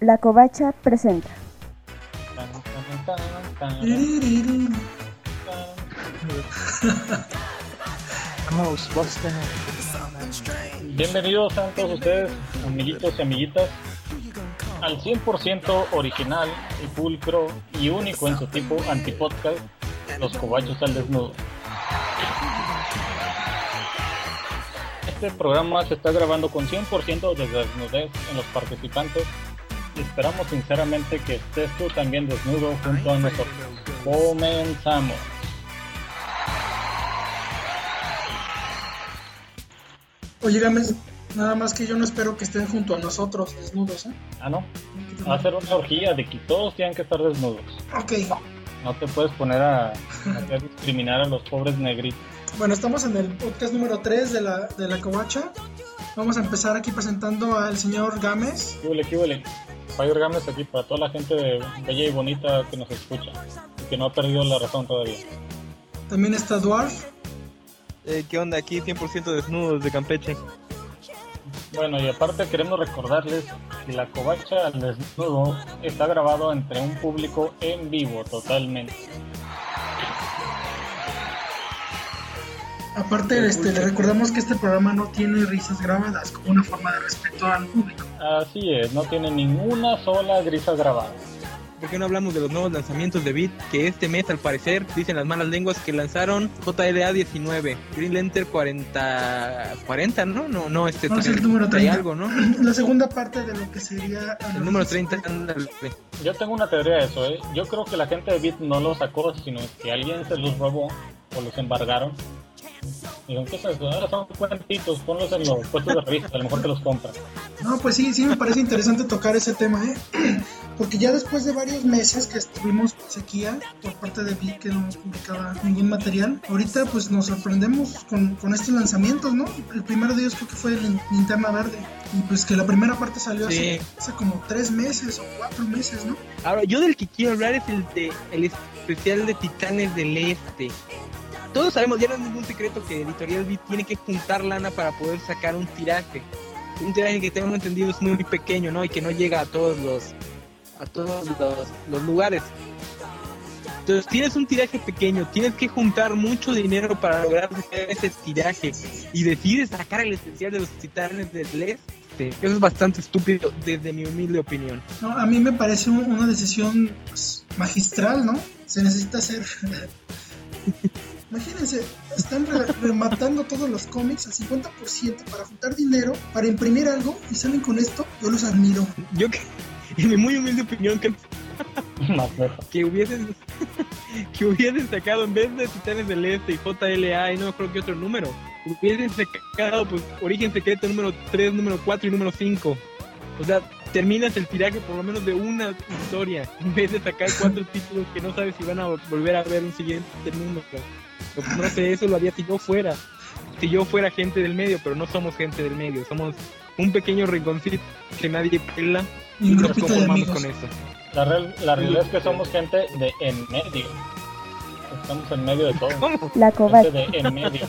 La Covacha presenta. Bienvenidos a todos ustedes, amiguitos y amiguitas, al 100% original y pulcro y único en su tipo antipodcast, Los Covachos al Desnudo. Este programa se está grabando con 100% de desnudez en los participantes y esperamos sinceramente que estés tú también desnudo junto a nosotros. Comenzamos. Oye, Gámez, nada más que yo no espero que estén junto a nosotros desnudos, ¿eh? Ah, ¿no? Va a ser una orgía de que todos tienen que estar desnudos. Ok. No te puedes poner a discriminar a los pobres negritos. Bueno, estamos en el podcast número 3 de la Covacha. Vamos a empezar aquí presentando al señor Gámez. ¿Qué huele? Fire Gámez aquí para toda la gente bella y bonita que nos escucha y que no ha perdido la razón todavía. También está Dwarf. ¿Qué onda? Aquí 100% desnudos de Campeche. Bueno, y aparte queremos recordarles que la Covacha al Desnudo está grabado entre un público en vivo totalmente. Aparte, le recordamos que este programa no tiene risas grabadas como una forma de respeto al público. Así es, no tiene ninguna sola risa grabada. ¿Por qué no hablamos de los nuevos lanzamientos de Beat? Que este mes, al parecer, dicen las malas lenguas que lanzaron JLA 19, Green Lantern 40, ¿no? No, es el número 30. Algo, ¿no? La segunda parte de lo que sería... El número 30, Yo tengo una teoría de eso, ¿eh? Yo creo que la gente de Beat no lo sacó, sino que alguien se los robó o los embargaron. Dijeron, ¿qué es eso? Ahora son cuentitos, ponlos en los puestos de revista, a lo mejor que los compran. No, pues sí me parece interesante tocar ese tema, porque ya después de varios meses que estuvimos sequía por parte de Beat, que no publicaba ningún material, ahorita pues nos sorprendemos con estos lanzamientos, ¿no? El primero de ellos creo que fue el Linterna Verde, y pues que la primera parte salió hace como 3 meses o 4 meses, ¿no? Ahora, yo del que quiero hablar es el especial de Titanes del Este. Todos sabemos, ya no es ningún secreto que Editorial Beat tiene que juntar lana para poder sacar un tiraje. Un tiraje que tengo entendido es muy pequeño, ¿no? Y que no llega a todos los lugares. Entonces tienes un tiraje pequeño, tienes que juntar mucho dinero para lograr ese tiraje. Y decides sacar el especial de los Titanes del Este. Eso es bastante estúpido desde mi humilde opinión. No, a mí me parece una decisión pues, magistral, ¿no? Se necesita hacer... Imagínense, están rematando todos los cómics al 50% para juntar dinero, para imprimir algo, y salen con esto. Yo los admiro. Yo que, en mi muy humilde opinión, que hubiesen sacado, en vez de Titanes del Este y JLA y no creo que otro número, hubiesen sacado pues Origen Secreto número 3, número 4 y número 5. O sea, terminas el tiraje por lo menos de una historia, en vez de sacar 4 títulos que no sabes si van a volver a ver un siguiente número. No sé, eso lo haría si yo fuera gente del medio, pero no somos gente del medio, somos un pequeño rinconcito que nadie pela y nos conformamos con eso. La realidad es que somos gente de en medio. Estamos en medio de todo. ¿Cómo? La Covacha. Gente de en medio.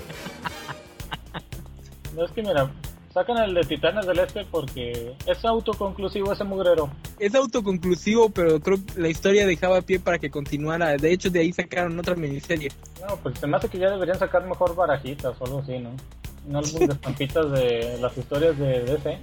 No, es que mira, sacan el de Titanes del Este porque es autoconclusivo ese mugrero. Es autoconclusivo, pero creo que la historia dejaba pie para que continuara. De hecho, de ahí sacaron otra miniserie. No, pues se me hace que ya deberían sacar mejor barajitas o algo así, ¿no? Un álbum de estampitas de las historias de DC.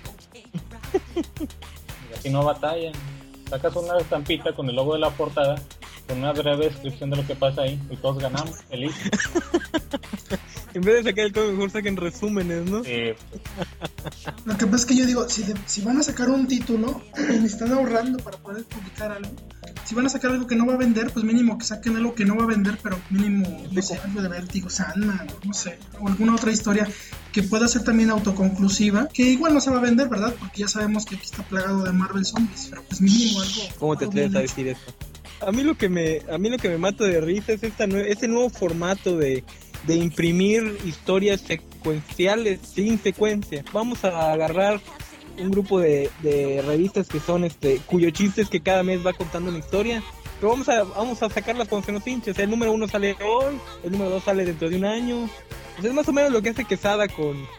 Y así no batallan. Sacas una estampita con el logo de la portada, con una breve descripción de lo que pasa ahí, y todos ganamos, feliz. En vez de sacar el cómic, mejor saquen resúmenes, ¿no? Sí. Lo que pasa es que yo digo, si van a sacar un título, están ahorrando para poder publicar algo. Si van a sacar algo que no va a vender, pues mínimo que saquen algo que no va a vender, pero mínimo, no sé, algo de Vértigo, Sandman, no sé, o alguna otra historia que pueda ser también autoconclusiva, que igual no se va a vender, ¿verdad? Porque ya sabemos que aquí está plagado de Marvel Zombies, pero pues mínimo algo. ¿Cómo te atreves a decir eso? A mí lo que me mata de risa es ese nuevo formato de imprimir historias secuenciales sin secuencia. Vamos a agarrar un grupo de revistas que son cuyo chiste es que cada mes va contando una historia, pero vamos a sacarlas cuando se nos hinche. O sea, el número 1 sale hoy, el número 2 sale dentro de un año. Pues es más o menos lo que hace Quesada con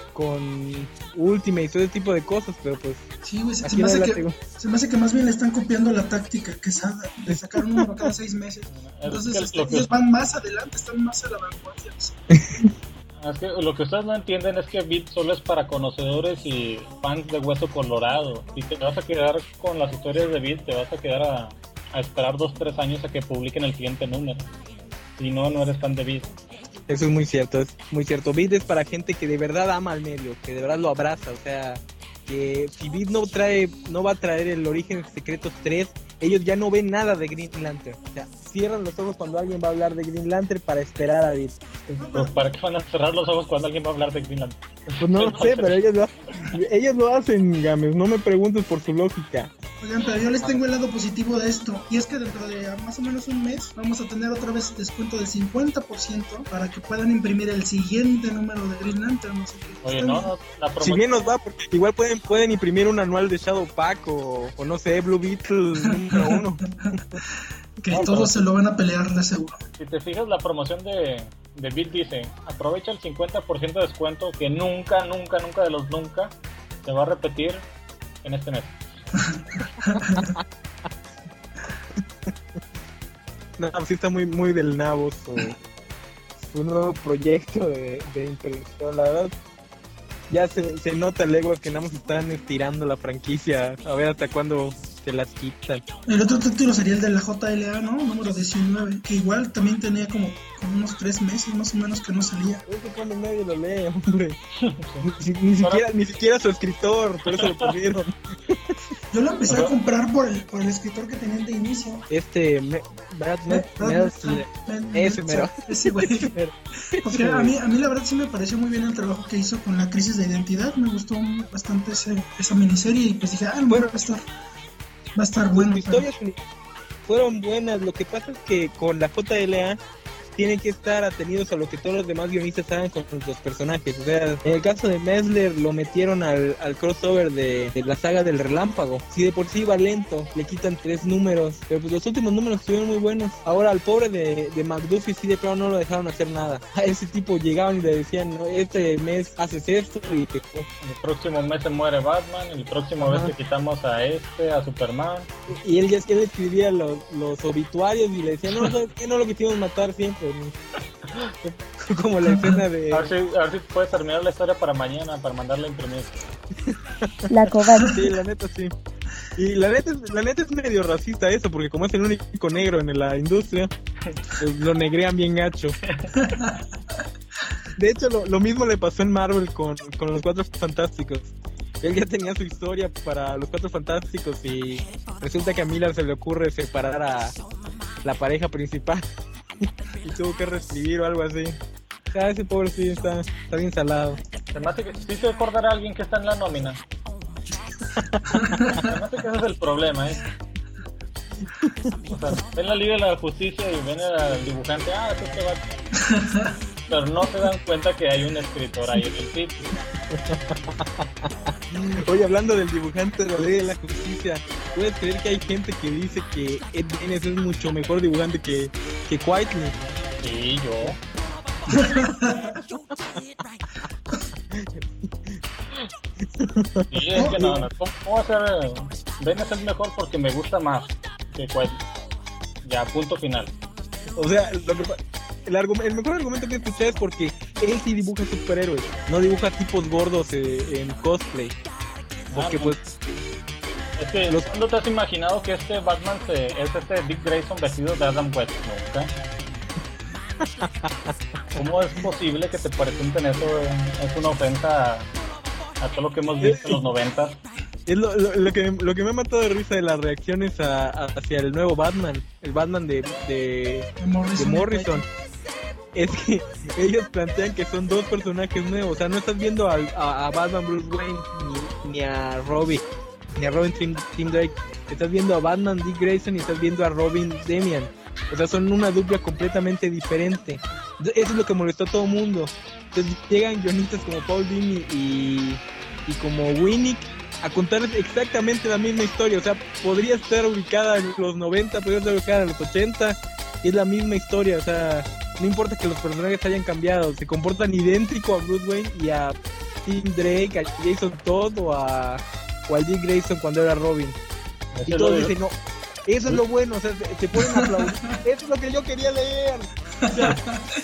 con Ultimate y todo ese tipo de cosas, pero pues... Sí, güey, se me hace que más bien le están copiando la táctica que de sacar un número cada 6 meses. Entonces ellos van más adelante, están más a la vanguardia. Es que lo que ustedes no entienden es que Beat solo es para conocedores y fans de hueso colorado. Si te vas a quedar con las historias de Beat, te vas a quedar a esperar 2-3 años a que publiquen el siguiente número. Si no eres fan de Beat. Eso es muy cierto, Beat es para gente que de verdad ama al medio, que de verdad lo abraza, o sea, que si Beat no va a traer el Orígenes Secretos 3, ellos ya no ven nada de Green Lantern, o sea, cierran los ojos cuando alguien va a hablar de Green Lantern para esperar a Beat. Pues ¿para qué van a cerrar los ojos cuando alguien va a hablar de Green Lantern? Pues no lo sé, pero ellos lo hacen, Games, no me preguntes por su lógica. Oigan, pero yo les tengo el lado positivo de esto, y es que dentro de más o menos un mes vamos a tener otra vez descuento del 50% para que puedan imprimir el siguiente número de Green Lantern. No sé qué. Oye, no, la promoción... Si bien nos va, porque igual pueden imprimir un anual de Shadow Pack o no sé, Blue Beetle número 1. Que no, todos se lo van a pelear, de seguro. Si te fijas, la promoción de Beat dice, aprovecha el 50% de descuento que nunca de los nunca se va a repetir en este mes. No, sí está muy del nabo su nuevo proyecto de impresión, la verdad. Ya se nota luego que nada más están estirando la franquicia, a ver hasta cuándo se las quitan. El otro título sería el de la JLA, ¿no? Número 19, que igual también tenía como unos 3 meses más o menos que no salía. Eso cuando nadie lo lee, hombre. ni siquiera su escritor, por eso lo pusieron. Yo lo empecé a comprar por el escritor que tenían de inicio. Ese mero. Ese güey. Porque a mí la verdad sí me pareció muy bien el trabajo que hizo con la crisis de identidad. Me gustó bastante esa miniserie y pues dije, bueno, va a estar bueno. Las historias fueron buenas. Lo que pasa es que con la JLA tienen que estar atenidos a lo que todos los demás guionistas hagan con los personajes. O sea, en el caso de Messler lo metieron al crossover de la saga del Relámpago. Si de por sí va lento, le quitan 3 números, pero pues los últimos números estuvieron muy buenos. Ahora al pobre de McDuffie sí de plano no lo dejaron hacer nada. A ese tipo llegaban y le decían, no, este mes haces esto y te... El próximo mes se muere Batman, el próximo mes le quitamos a Superman. Y él ya escribía los obituarios y le decían, no, ¿sabes qué? No lo quisimos matar siempre. Como la escena de... A ver si puedes terminar la historia para mañana, para mandarla a imprimir. La cobarde. Sí, la neta sí. Y la neta es medio racista eso, porque como es el único negro en la industria, pues lo negrean bien gacho. De hecho, lo mismo le pasó en Marvel con los Cuatro Fantásticos. Él ya tenía su historia para los Cuatro Fantásticos y resulta que a Miller se le ocurre separar a la pareja principal y tuvo que reescribir o algo así. Ese pobre sí está bien salado. Además, sí se acordará a alguien que está en la nómina. Además, que ese es el problema, O sea, ven la Liga de la Justicia y ven al dibujante, es este va. Pero no se dan cuenta que hay un escritor ahí en el sitio. Oye, hablando del dibujante de la Liga de la Justicia, ¿puedes creer que hay gente que dice que Ed Benes es mucho mejor dibujante que Quitely? Sí, yo. Sí, es que no. ¿Cómo va a ser? Benes es mejor porque me gusta más que Quitely. Ya, punto final. O sea, el mejor argumento que escuché es porque él sí dibuja superhéroes, no dibuja tipos gordos en cosplay. Porque pues... Es que ¿cuándo te has imaginado que este Batman es este Dick Grayson vestido de Adam West? ¿No? ¿Cómo es posible que te presenten eso? Es una ofensa a todo lo que hemos visto en los 90. Es lo que me ha matado de risa de las reacciones hacia el nuevo Batman, el Batman de Morrison. Es que ellos plantean que son 2 personajes nuevos. O sea, no estás viendo a Batman Bruce Wayne ni a Robin Tim Drake. Estás viendo a Batman Dick Grayson y estás viendo a Robin Damian. O sea, son una dupla completamente diferente. Eso es lo que molestó a todo el mundo. Entonces llegan guionistas como Paul Dini y como Winnick a contar exactamente la misma historia. O sea, podría estar ubicada en los 90, podría estar ubicada en los 80, y es la misma historia. O sea, no importa que los personajes hayan cambiado, se comportan idéntico a Bruce Wayne y a Tim Drake, a Jason Todd o al Dick Grayson cuando era Robin. Y todos dicen, no, eso es lo bueno, o sea, te ponen a aplaudir. Eso es lo que yo quería leer. O sea,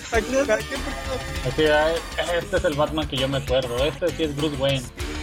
así, este es el Batman que yo me acuerdo, este sí es Bruce Wayne.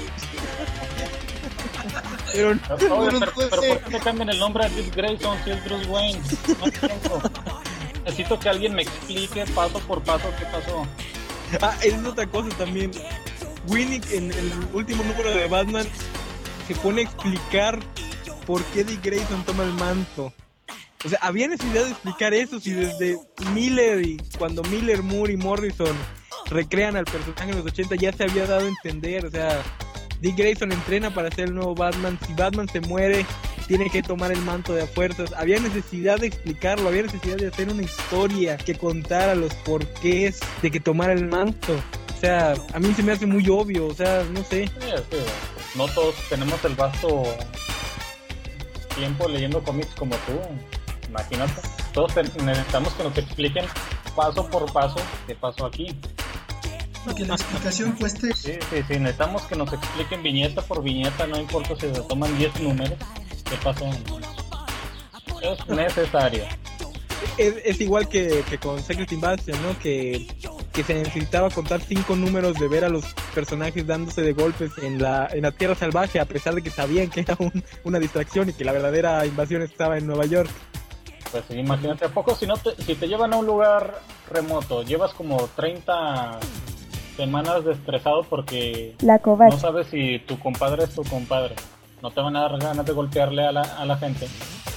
Pero ¿por qué te cambian el nombre a Dick Grayson si es Bruce Wayne? No entiendo. Necesito que alguien me explique paso por paso qué pasó. Es otra cosa también. Winnick en el último número de Batman se pone a explicar por qué Dick Grayson toma el manto. O sea, había necesidad de explicar eso si desde Miller y cuando Miller, Moore y Morrison recrean al personaje en los 80 ya se había dado a entender. O sea, Dick Grayson entrena para ser el nuevo Batman. Si Batman se muere, tiene que tomar el manto de a fuerzas. Había necesidad de explicarlo, había necesidad de hacer una historia que contara los porqués de que tomara el manto. O sea, a mí se me hace muy obvio, o sea, no sé. Sí, no todos tenemos el vasto tiempo leyendo cómics como tú. Imagínate, todos necesitamos que nos expliquen paso por paso qué pasó aquí. Y que la explicación cueste. Sí, necesitamos que nos expliquen viñeta por viñeta, no importa si se toman 10 números, qué pasó. Es necesario. Es igual que con Secret Invasion, ¿no? Que se necesitaba contar 5 números de ver a los personajes dándose de golpes en la Tierra Salvaje, a pesar de que sabían que era una distracción y que la verdadera invasión estaba en Nueva York. Pues sí, imagínate, ¿a poco si te llevan a un lugar remoto, llevas como 30 semanas estresado porque no sabes si tu compadre es tu compadre? No te van a dar ganas de golpearle a la gente.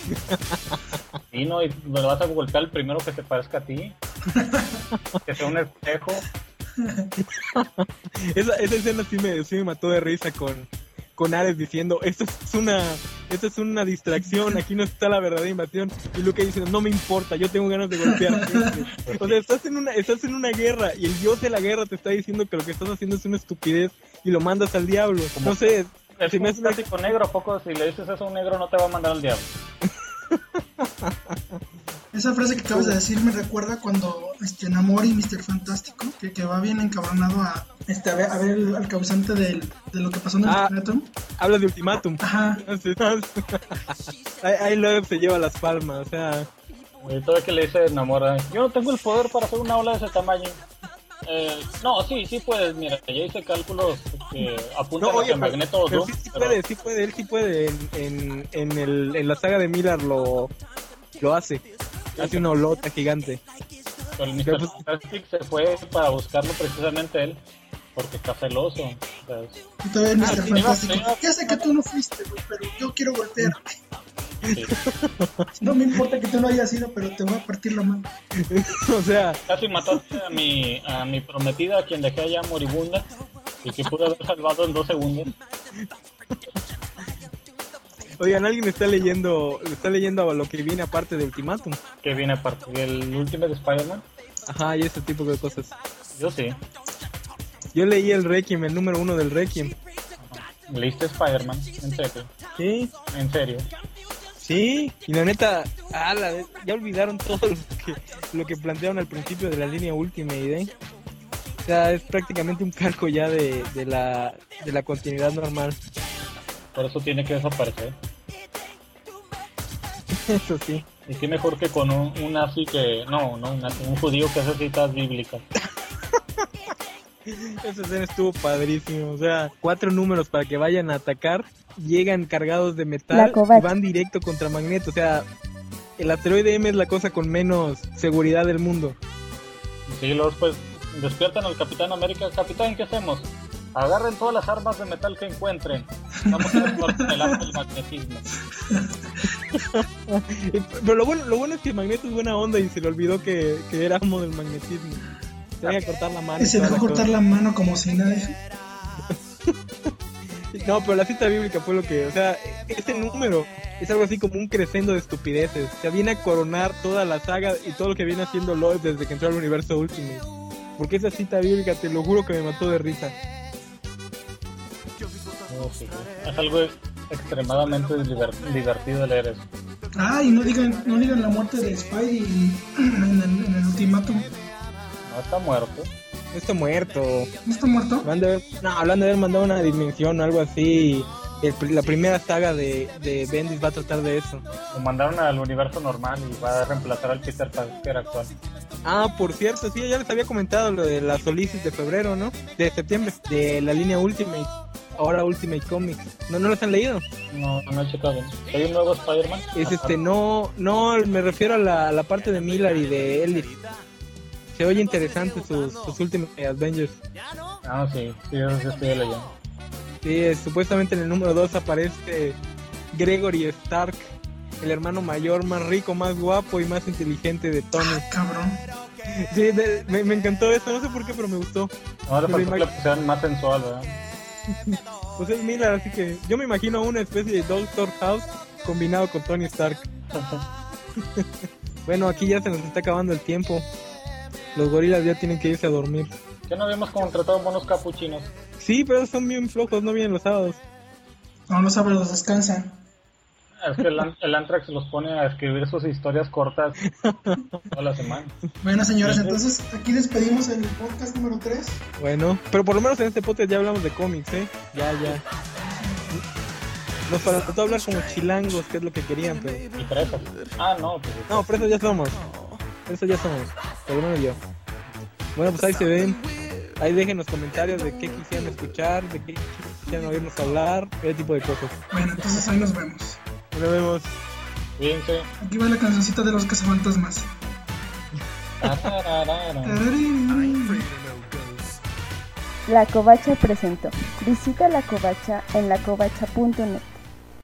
Y no, y me vas a golpear el primero que se parezca a ti, que sea un espejo. Esa escena sí me mató de risa con Ares diciendo, esto es una distracción, aquí no está la verdadera invasión, y Luke diciendo, no me importa, yo tengo ganas de golpear gente. O sea, estás en una guerra y el dios de la guerra te está diciendo que lo que estás haciendo es una estupidez y lo mandas al diablo. No sé, es un clásico negro, ¿a poco si le dices eso a un negro no te va a mandar al diablo? Esa frase que acabas de decir me recuerda cuando Namor y Mr. Fantástico, que va bien encabronado a ver al causante de lo que pasó en el Ultimátum. Hablas de Ultimátum. Ajá. Ahí luego se lleva las palmas, o sea. Y todo que le dice Namor, yo no tengo el poder para hacer una ola de ese tamaño. No, sí puedes, mira, ya hice cálculos que apuntan a que Magneto o Doom. Él sí puede, en la saga de Miller lo hace. Hace una olota gigante. Pero el Mr. Fantastic se fue para buscarlo precisamente él, porque está celoso. Y todavía el Mr. Fantástico, ya sé que tú no fuiste, pero yo quiero golpear. Sí. No me importa que tú no hayas ido, pero te voy a partir la mano. O sea, casi mataste a mi prometida, a quien dejé allá moribunda, y que pude haber salvado en 2 segundos. Oigan, ¿alguien está leyendo a lo que viene aparte de Ultimátum? ¿Qué viene aparte del Ultimate Spider-Man? Ajá, y ese tipo de cosas. Yo sí. Yo leí el Requiem, el número 1 del Requiem. ¿Leíste Spider-Man? ¿En serio? Sí. ¿En serio? Sí, y la neta, ya olvidaron todo lo que plantearon al principio de la línea Ultimate, ¿eh? O sea, es prácticamente un calco ya de la continuidad normal. Por eso tiene que desaparecer. Eso sí. Y qué mejor que con un nazi que... No, un nazi, un judío que hace citas bíblicas. Esa escena estuvo padrísimo. O sea, 4 números para que vayan a atacar, llegan cargados de metal y van directo contra Magneto. O sea, el asteroide M es la cosa con menos seguridad del mundo. Sí, luego pues despiertan al Capitán América. Capitán, ¿qué hacemos? Agarren todas las armas de metal que encuentren. Vamos a desmantelar el magnetismo. Pero lo bueno es que Magneto es buena onda y se le olvidó que era amo del magnetismo. Se deja cortar la mano. Y se dejó cortar la mano como si nada. No, pero la cita bíblica fue lo que... O sea, este número es algo así como un crescendo de estupideces. O sea, viene a coronar toda la saga y todo lo que viene haciendo Loeb desde que entró al universo Ultimate. Porque esa cita bíblica, te lo juro que me mató de risa. Sí. Es algo extremadamente divertido de leer eso. Y no digan la muerte de Spidey en el Ultimátum. No está muerto. Está muerto. ¿No está muerto? Hablando de haber mandado una dimensión o algo así. La primera saga de Bendis va a tratar de eso. Lo mandaron al universo normal y va a reemplazar al Peter Parker actual. Por cierto, sí, ya les había comentado lo de las Solicits de febrero, ¿no? De septiembre, de la línea Ultimate. Ahora Ultimate Comics. ¿No los han leído? No he checado. ¿Hay un nuevo Spider-Man? No, me refiero a la parte de Miller y de Ellis. Se oye interesante sus Ultimate Avengers. Sí, eso sí estoy leyendo. Sí, supuestamente en el número 2 aparece Gregory Stark, el hermano mayor, más rico, más guapo y más inteligente de Tony. Cabrón. Sí, me encantó eso, no sé por qué, pero me gustó. Ahora faltó que la pusieran más sensual, ¿verdad? Pues es Miller, así que yo me imagino una especie de Doctor House combinado con Tony Stark. Bueno, aquí ya se nos está acabando el tiempo. Los gorilas ya tienen que irse a dormir. Ya no habíamos contratado monos capuchinos. Sí, pero son bien flojos, no vienen los sábados. No, los sábados descansan. Es que el Antrax los pone a escribir sus historias cortas toda la semana. Bueno, señores, entonces aquí despedimos el podcast número 3. Bueno, pero por lo menos en este podcast ya hablamos de cómics, ¿eh? Ya. Nos faltó hablar como chilangos, que es lo que querían, pero... ¿Y presas? No. Pues... No, presos ya somos. Por lo menos yo. Bueno, pues ahí se ven. Ahí dejen los comentarios de qué quisieran escuchar, de qué quisieran oírnos hablar, ese tipo de cosas. Bueno, entonces ahí nos vemos. Nos vemos. Cuídense. Aquí va la cancioncita de los cazafantasmas. La Covacha presentó. Visita La Covacha en lacovacha.net.